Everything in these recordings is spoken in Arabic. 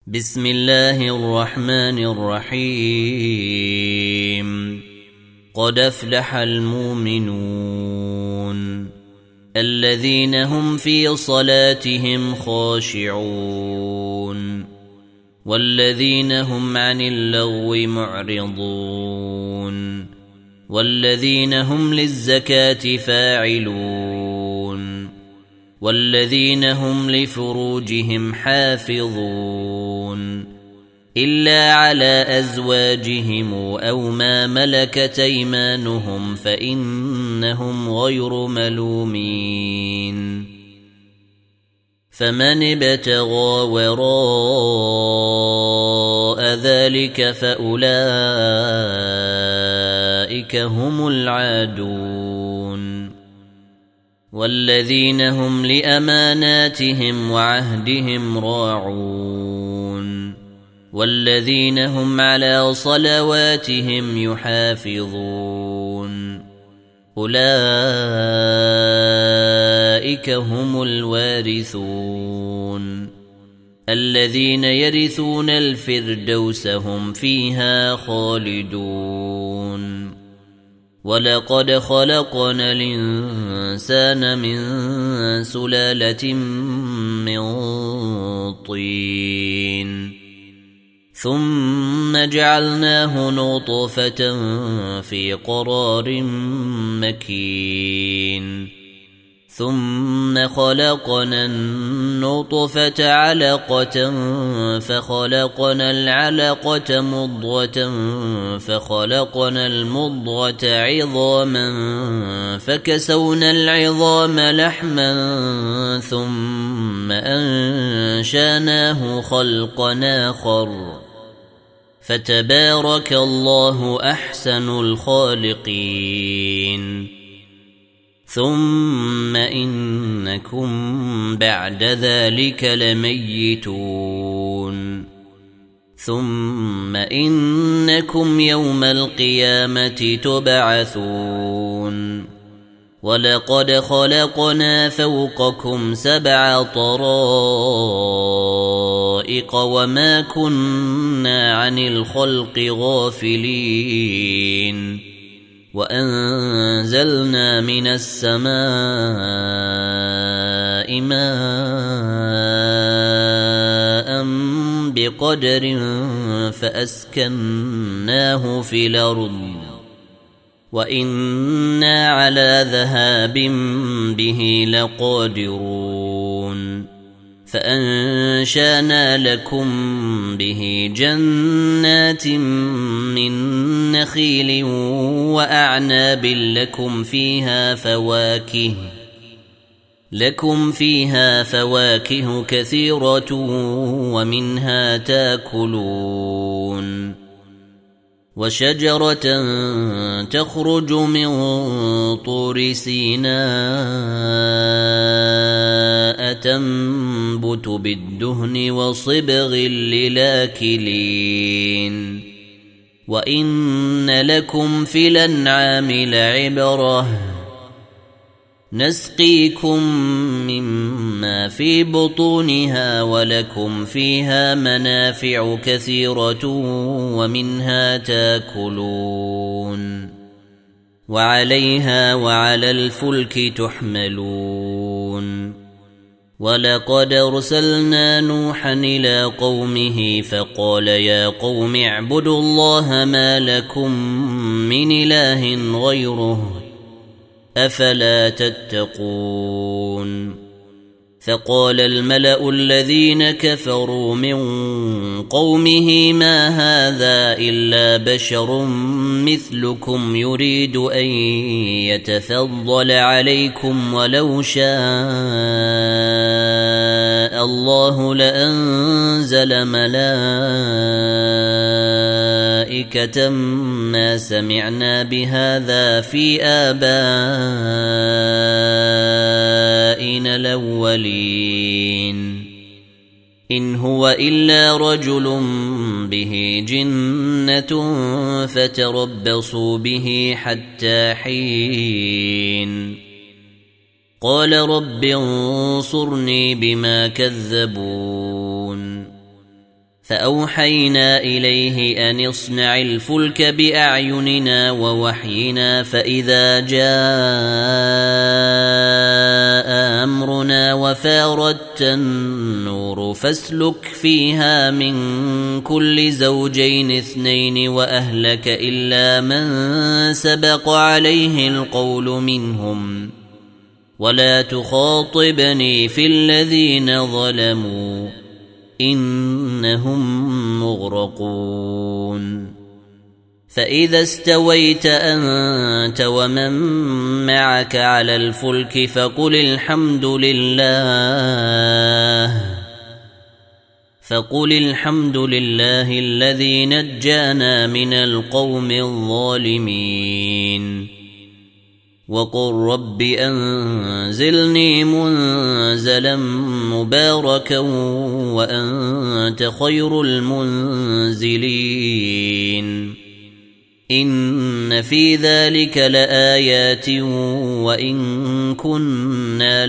بسم الله الرحمن الرحيم. قد أفلح المؤمنون الذين هم في صلاتهم خاشعون والذين هم عن اللغو معرضون والذين هم للزكاة فاعلون والذين هم لفروجهم حافظون إلا على أزواجهم أو ما ملكت أيمانهم فإنهم غير ملومين. فمن ابتغى وراء ذلك فأولئك هم العادون والذين هم لأماناتهم وعهدهم راعون والذين هم على صلواتهم يحافظون أولئك هم الوارثون الذين يرثون الفردوس هم فيها خالدون. ولقد خلقنا الإنسان من سلالة من طين ثم جعلناه نطفة في قرار مكين ثم خلقنا النطفة علقة فخلقنا العلقة مضغة فخلقنا المضغة عظاما فكسونا العظام لحما ثم أنشاناه خلقا آخر فتبارك الله أحسن الخالقين. ثم إنكم بعد ذلك لميتون ثم إنكم يوم القيامة تبعثون. ولقد خلقنا فوقكم 7 طرائق وما كنا عن الخلق غافلين وأنزلنا من السماء ماء بقدر فأسكناه في الأرض وإنا على ذهاب به لقادرون. فأنشأنا لكم به جنات من نخيل وأعناب لكم فيها فواكه كثيرة ومنها تاكلون. وشجرة تخرج من طور سيناء تنبت بالدهن وصبغ للاكلين. وإن لكم في الأنعام لعبرة نسقيكم مما في بطونها ولكم فيها منافع كثيرة ومنها تاكلون وعليها وعلى الفلك تحملون. ولقد أرسلنا نوحا إلى قومه فقال يا قوم اعبدوا الله ما لكم من إله غيره أفلا تتقون. فقال الملأ الذين كفروا من قومه ما هذا إلا بشر مثلكم يريد أن يتفضل عليكم ولو شاء الله لأنزل ملائكة ما سمعنا بهذا في آبائنا الأولين إن هو إلا رجل به جنة فتربصوا به حتى حين. قال رب انصرني بما كذبون فأوحينا إليه أن اصنع الفلك بأعيننا ووحينا فإذا جاء أمرنا وفاردت النور فاسلك فيها من كل زوجين اثنين وأهلك إلا من سبق عليه القول منهم ولا تخاطبني في الذين ظلموا إنهم مغرقون فإذا استويت أنت ومن معك على الفلك فقل الحمد لله الذي نجانا من القوم الظالمين وقل رب أنزلني منزلا مباركا وأنت خير المنزلين إن في ذلك لآيات وإن كنا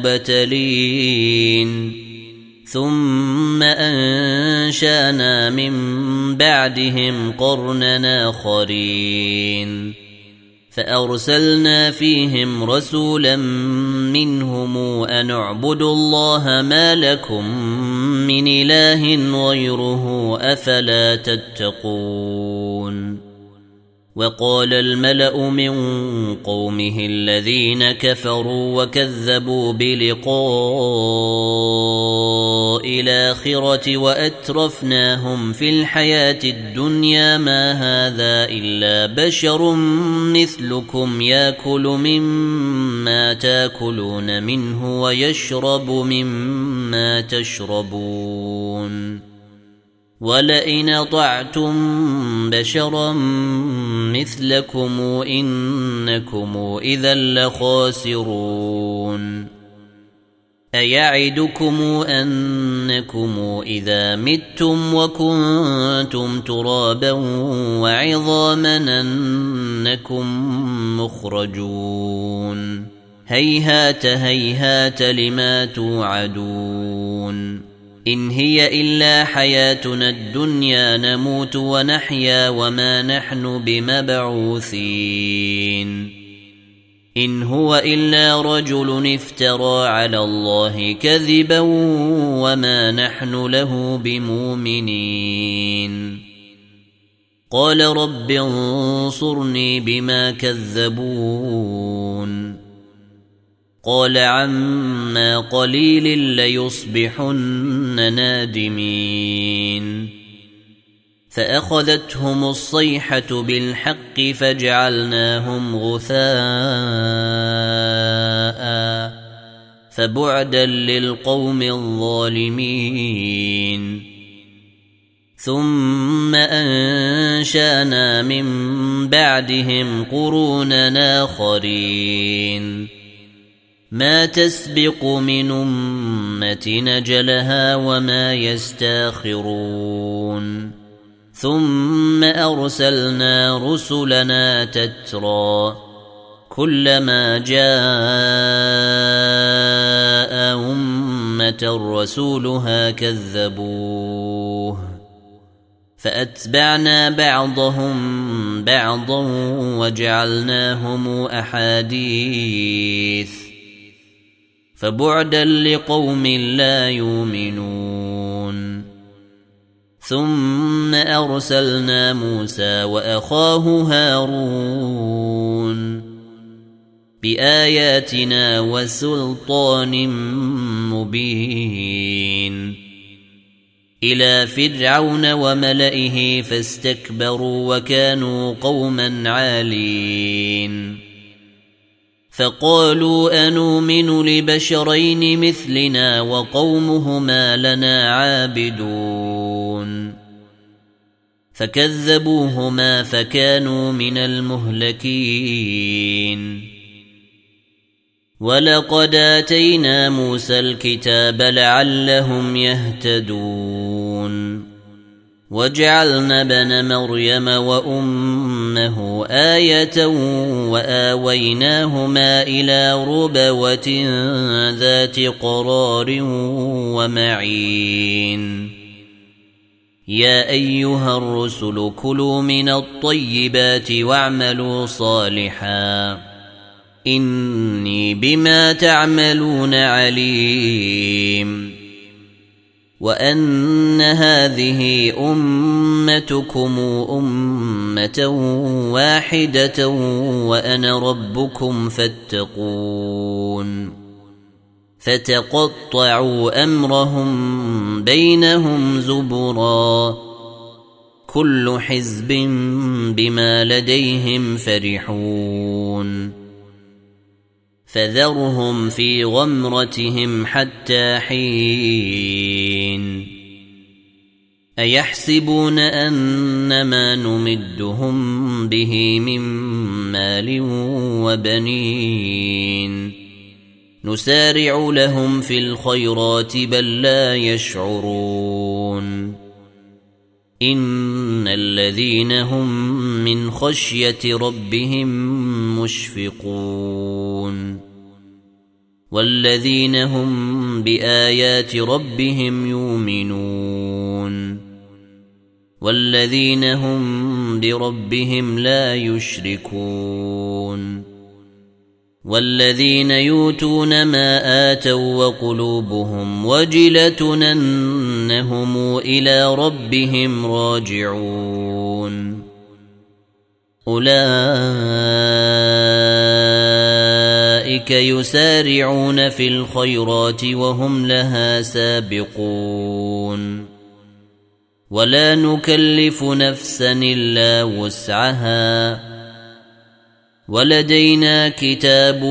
لمبتلين ثم أنشأنا من بعدهم قرننا آخرين فأرسلنا فيهم رسولا منهم أن اعبدوا الله ما لكم من إله غيره أفلا تتقون وقال الملأ من قومه الذين كفروا وكذبوا بلقاء الآخرة وأترفناهم في الحياة الدنيا ما هذا إلا بشر مثلكم يأكل مما تأكلون منه ويشرب مما تشربون ولئن أطعتم بشرا مثلكم إنكم إذا لخاسرون أيعدكم أنكم إذا متم وكنتم ترابا وعظاما أنكم مخرجون هيهات هيهات لما توعدون إن هي إلا حياتنا الدنيا نموت ونحيا وما نحن بمبعوثين إن هو إلا رجل افترى على الله كذبا وما نحن له بمؤمنين قال رب انصرني بما كذبون قال عما قليل ليصبحن نادمين فأخذتهم الصيحة بالحق فجعلناهم غثاء فبعدا للقوم الظالمين ثم أنشأنا من بعدهم قرونا آخرين ما تسبق من أمة نجلها وما يستاخرون ثم أرسلنا رسلنا تترى كلما جاء أمة رسولها كذبوه فأتبعنا بعضهم بعضا وجعلناهم أحاديث فبعدا لقوم لا يؤمنون ثم أرسلنا موسى وأخاه هارون بآياتنا وسلطان مبين إلى فرعون وملئه فاستكبروا وكانوا قوما عالين فقالوا أنؤمن لبشرين مثلنا وقومهما لنا عابدون فكذبوهما فكانوا من المهلكين ولقد آتينا موسى الكتاب لعلهم يهتدون وجعلنا ابن مريم وأمه آية وآويناهما إلى ربوة ذات قرار ومعين يا أيها الرسل كلوا من الطيبات واعملوا صالحا إني بما تعملون عليم وأن هذه أمتكم أمة واحدة وأنا ربكم فاتقون فتقطعوا أمرهم بينهم زبرا كل حزب بما لديهم فرحون فذرهم في غمرتهم حتى حين أيحسبون أنما نمدهم به من مال وبنين نسارع لهم في الخيرات بل لا يشعرون إن الذين هم من خشية ربهم مشفقون والذين هم بآيات ربهم يؤمنون والذين هم بربهم لا يشركون والذين يؤتون ما آتوا وقلوبهم وجلة أنهم إلى ربهم راجعون أولئك يسارعون في الخيرات وهم لها سابقون ولا نكلف نفسا إلا وسعها ولدينا كتاب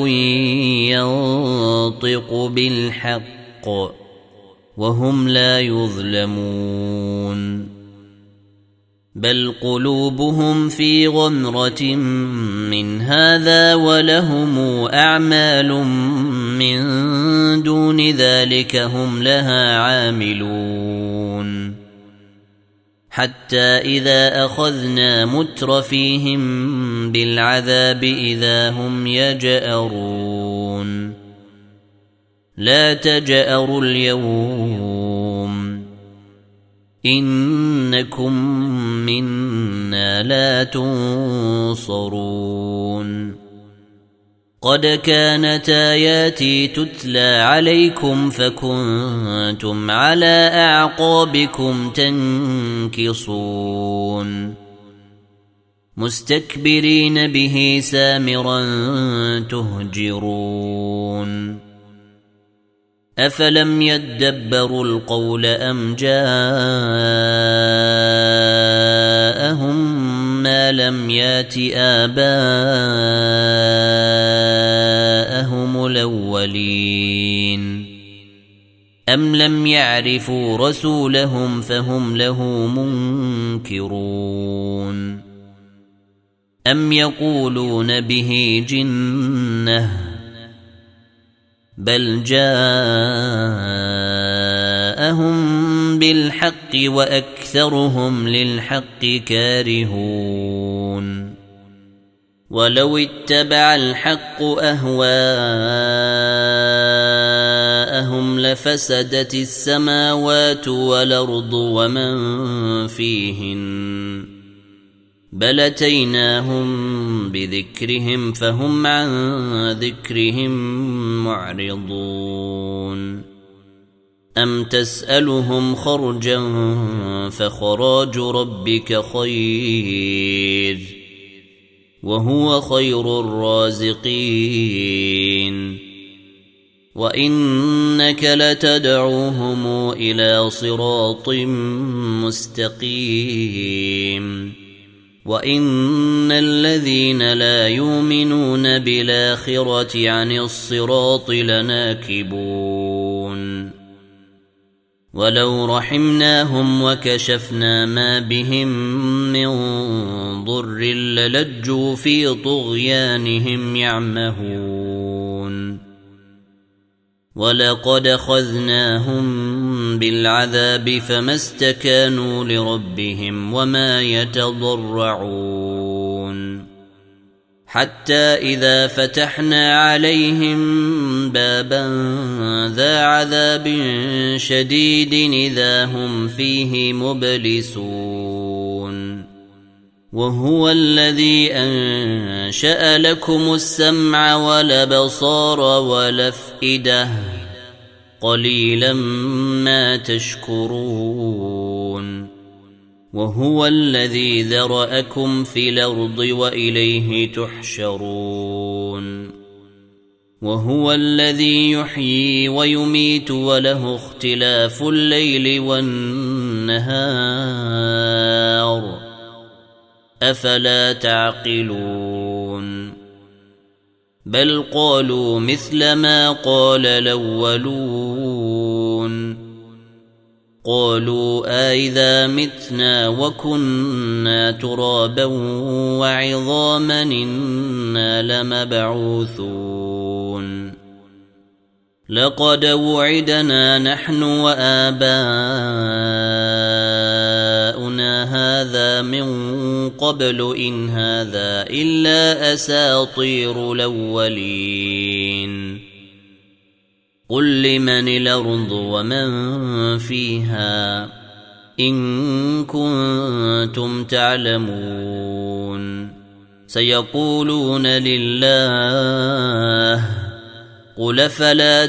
ينطق بالحق وهم لا يظلمون بل قلوبهم في غمرة من هذا ولهم أعمال من دون ذلك هم لها عاملون حتى إذا أخذنا مترفيهم بالعذاب إذا هم يجأرون لا تجأروا اليوم إنكم منا لا تنصرون قد كانت آياتي تتلى عليكم فكنتم على أعقابكم تنكصون مستكبرين به سامرا تهجرون أفلم يدبروا القول أم جاءهم ما لم يات آباءهم الأولين أم لم يعرفوا رسولهم فهم له منكرون أم يقولون به جنة بل جاءهم بالحق وأكثرهم للحق كارهون ولو اتبع الحق أهواءهم لفسدت السماوات والأرض ومن فيهن بل أتيناهم بذكرهم فهم عن ذكرهم معرضون أم تسألهم خرجا فخراج ربك خير وهو خير الرازقين وإنك لتدعوهم إلى صراط مستقيم وإن الذين لا يؤمنون بالآخرة عن الصراط لناكبون ولو رحمناهم وكشفنا ما بهم من ضر للجوا في طغيانهم يعمهون ولقد أخذناهم بالعذاب فما استكانوا لربهم وما يتضرعون حتى إذا فتحنا عليهم بابا ذا عذاب شديد إذا هم فيه مبلسون وهو الذي أنشأ لكم السمع والأبصار والأفئدة قليلا ما تشكرون وهو الذي ذرأكم في الأرض وإليه تحشرون وهو الذي يحيي ويميت وله اختلاف الليل والنهار أفلا تعقلون بل قالوا مثل ما قال الأولون قالوا أإذا متنا وكنا ترابا وعظاما إنا لمبعوثون لقد وعدنا نحن وآباؤنا هذا من قبل إن هذا إلا أساطير الأولين قل لمن الأرض ومن فيها إن كنتم تعلمون سيقولون لله قل فلا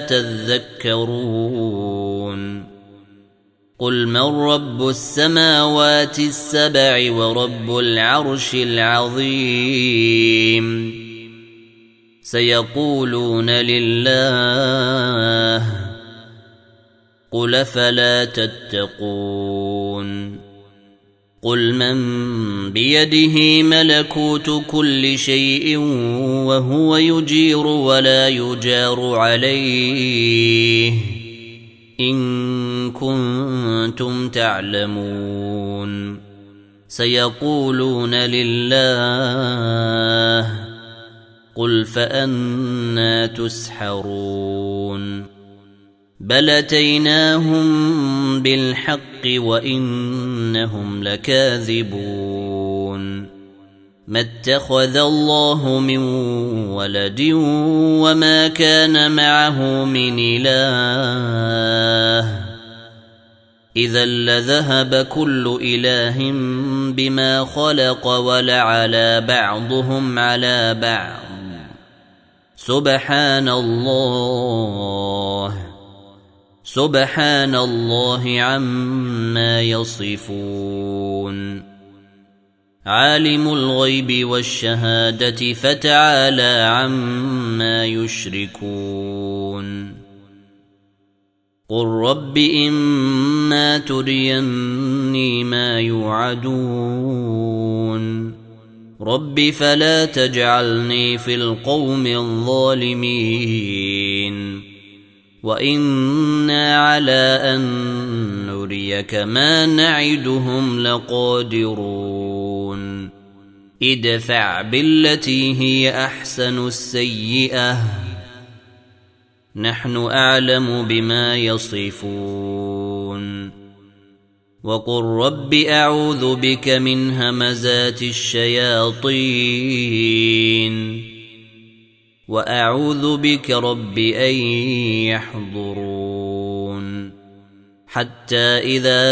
تذكرون قل من رب السماوات السبع ورب العرش العظيم سيقولون لله قل فلا تتقون قل من بيده ملكوت كل شيء وهو يجير ولا يجار عليه إن كنتم تعلمون سيقولون لله قل فأنى تسحرون بل أتيناهم بالحق وإنهم لكاذبون ما اتخذ الله من ولد وما كان معه من إله إذا لذهب كل إله بما خلق ولعلى بعضهم على بعض سبحان الله عما يصفون عالم الغيب والشهادة فتعالى عما يشركون قل رب إما تريني ما يوعدون رب فلا تجعلني في القوم الظالمين وإنا على أن نريك ما نعدهم لقادرون ادفع بالتي هي أحسن السيئة نحن أعلم بما يصفون وقل رب أعوذ بك من همزات الشياطين وأعوذ بك رب أن يحضرون حتى إذا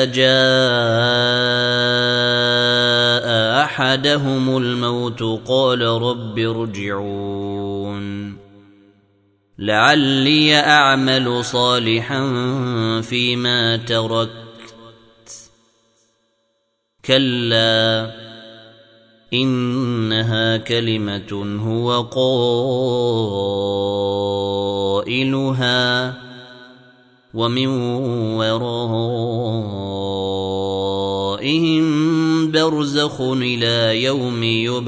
جاء أحدهم الموت قال رب ارجعون لعلي أعمل صالحا فيما تركت كلا إنها كلمة هو قائلها ومن ورائهم برزخ إلى يوم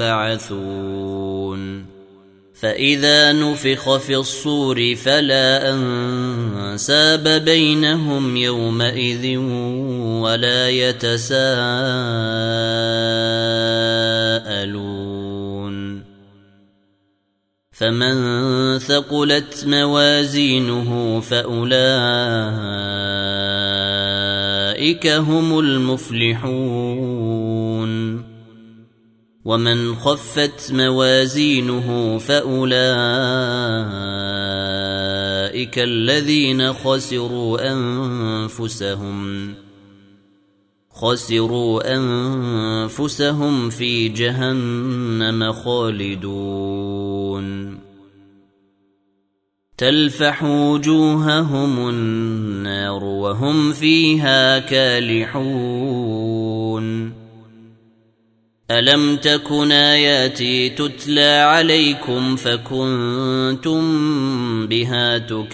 يبعثون فإذا نفخ في الصور فلا أنساب بينهم يومئذ ولا يتساءلون فمن ثقلت موازينه فأولئك هم المفلحون ومن خفت موازينه فأولئك الذين خسروا أنفسهم في جهنم خالدون تلفح وجوههم النار وهم فيها كالحون ألم تكن آياتي تتلى عليكم فكنتم بها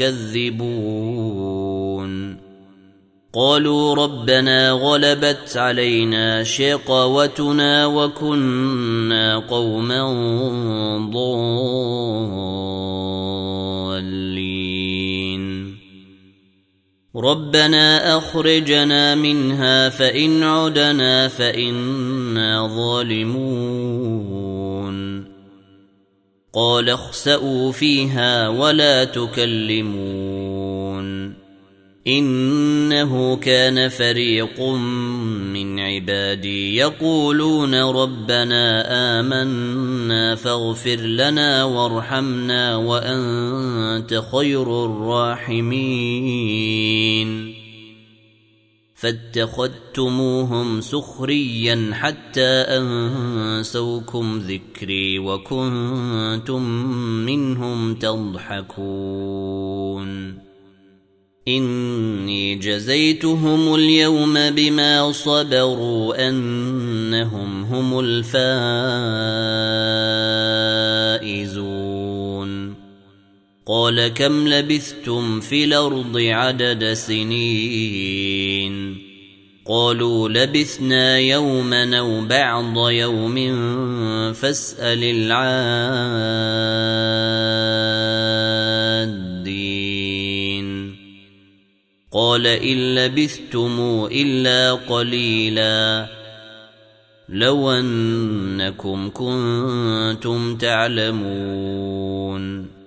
تكذبون قالوا ربنا غلبت علينا شقوتنا وكنا قوما ضالين ربنا أخرجنا منها فإن عدنا فإنا ظالمون قال اخسئوا فيها ولا تكلمون إنه كان فريق من عبادي يقولون ربنا آمنا فاغفر لنا وارحمنا وأنت خير الراحمين فاتخذتموهم سخريا حتى أنسوكم ذكري وكنتم منهم تضحكون إني جزيتهم اليوم بما صبروا أنهم هم الفائزون قال كم لبثتم في الأرض عدد سنين قالوا لبثنا يوما أو بعض يوم فاسأل العادين قال إن لبثتم إلا قليلا لو أنكم كنتم تعلمون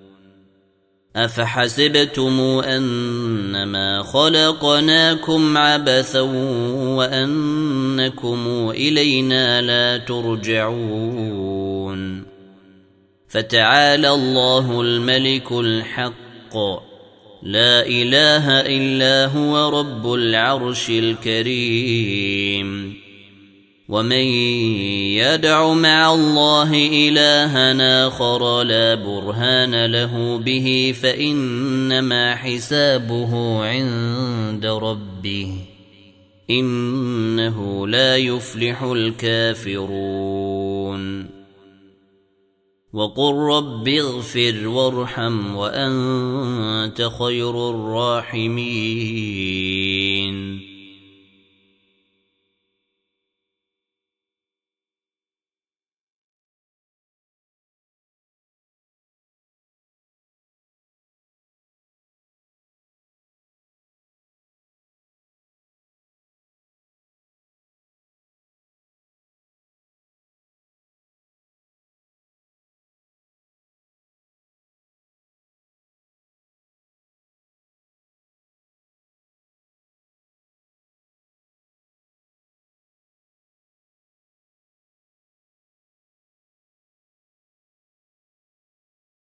أفحسبتم أنما خلقناكم عبثا وأنكم إلينا لا ترجعون فتعالى الله الملك الحق لا إله إلا هو رب العرش الكريم ومن يدع مع الله إلها آخر لا برهان له به فإنما حسابه عند ربه إنه لا يفلح الكافرون وقل رب اغفر وارحم وأنت خير الراحمين